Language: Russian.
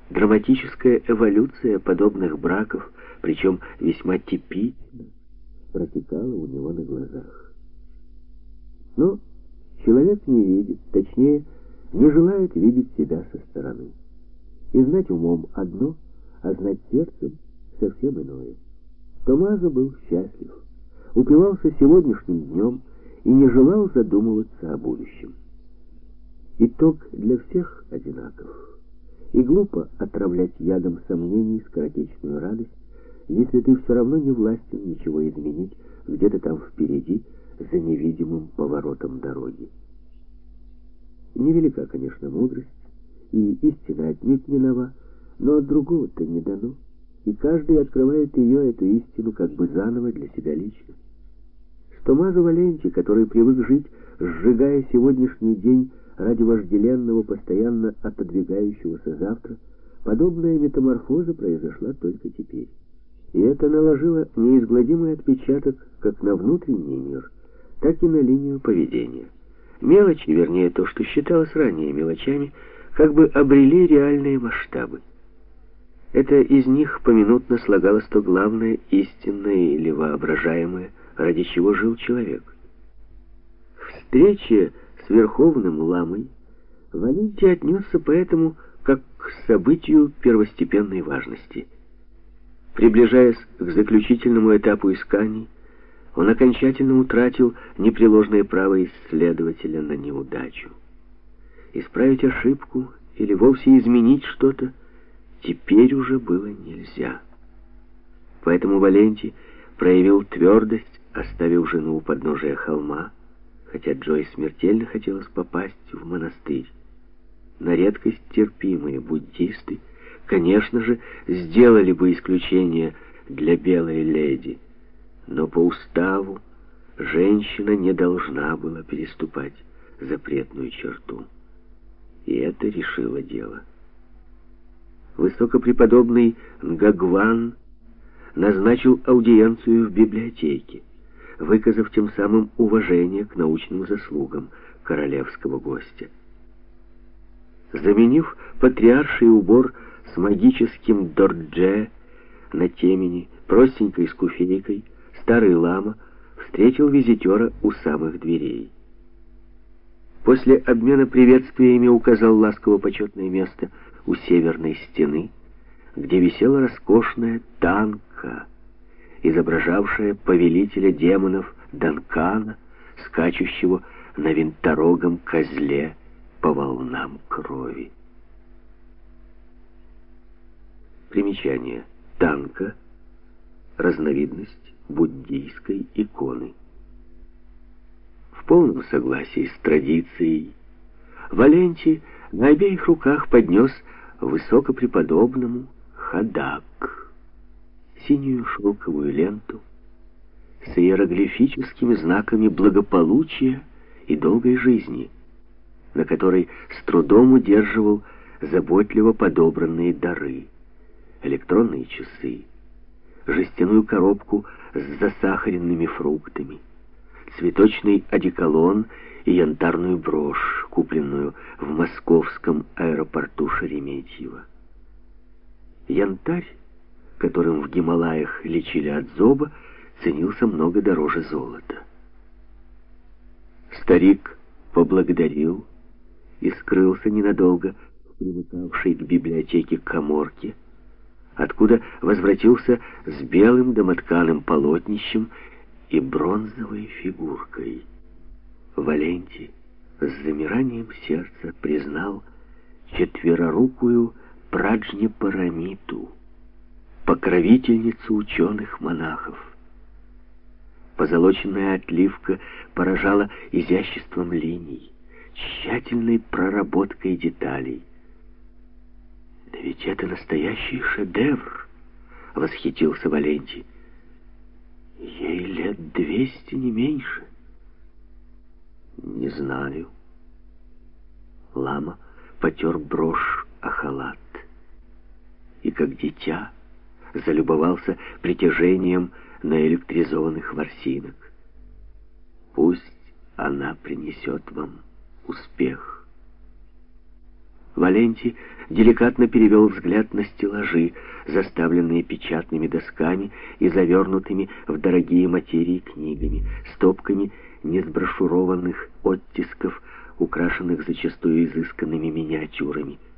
Драматическая эволюция подобных браков, причем весьма типично, протекала у него на глазах. Но человек не видит, точнее, не желает видеть себя со стороны. И знать умом одно, а знать сердцем совсем иное. Томмазо был счастлив, упивался сегодняшним днем и не желал задумываться о будущем. Итог для всех одинаков. И глупо отравлять ядом сомнений скоротечную радость, если ты все равно не властен ничего изменить где-то там впереди, за невидимым поворотом дороги. Невелика, конечно, мудрость, и истина отнюдь не нова, но от другого-то не дано, и каждый открывает ее, эту истину, как бы заново для себя лично. С Томмазо Валенти, который привык жить, сжигая сегодняшний день ради вожделенного, постоянно отодвигающегося завтра, подобная метаморфоза произошла только теперь. И это наложило неизгладимый отпечаток как на внутренний мир, так и на линию поведения. Мелочи, вернее, то, что считалось ранее мелочами, как бы обрели реальные масштабы. Это из них поминутно слагалось то главное, истинное или воображаемое, ради чего жил человек. К встрече с Верховным Ламой Валенти отнесся поэтому как к событию первостепенной важности. Приближаясь к заключительному этапу исканий, он окончательно утратил непреложное право исследователя на неудачу. Исправить ошибку или вовсе изменить что-то теперь уже было нельзя. Поэтому Валенти проявил твердость, оставив жену у подножия холма, хотя Джой смертельно хотелось попасть в монастырь. На редкость терпимые буддисты, конечно же, сделали бы исключение для белой леди, но по уставу женщина не должна была переступать запретную черту. И это решило дело. Высокопреподобный Нгагван назначил аудиенцию в библиотеке, выказав тем самым уважение к научным заслугам королевского гостя. Заменив патриарший убор с магическим дордже на темени простенькой скуфейкой, старый лама встретил визитера у самых дверей. После обмена приветствиями указал ласково почетное место у северной стены, где висела роскошная танка, изображавшая повелителя демонов Данкана, скачущего на винторогом козле по волнам крови. Примечание. Танка — разновидность буддийской иконы. В полном согласии с традицией Валенти на обеих руках поднес высокопреподобному ходак, синюю шелковую ленту с иероглифическими знаками благополучия и долгой жизни, на которой с трудом удерживал заботливо подобранные дары: электронные часы, жестяную коробку с засахаренными фруктами, цветочный одеколон и янтарную брошь, купленную в московском аэропорту Шереметьево. Янтарь, которым в Гималаях лечили от зоба, ценился много дороже золота. Старик поблагодарил и скрылся ненадолго в примыкавшей к библиотеке каморке, откуда возвратился с белым домотканым полотнищем и бронзовой фигуркой. Валенти с замиранием сердца признал четверорукую Праджнепарамиту, покровительницу ученых-монахов. Позолоченная отливка поражала изяществом линий, тщательной проработкой деталей. «Да ведь это настоящий шедевр!» — восхитился Валенти. «Ей лет 200, не меньше». «Не знаю». Лама потер брошь о халат и, как дитя, залюбовался притяжением наэлектризованных ворсинок. «Пусть она принесет вам успех». Валенти деликатно перевел взгляд на стеллажи, заставленные печатными досками и завернутыми в дорогие материи книгами, стопками несброшурованных оттисков, украшенных зачастую изысканными миниатюрами.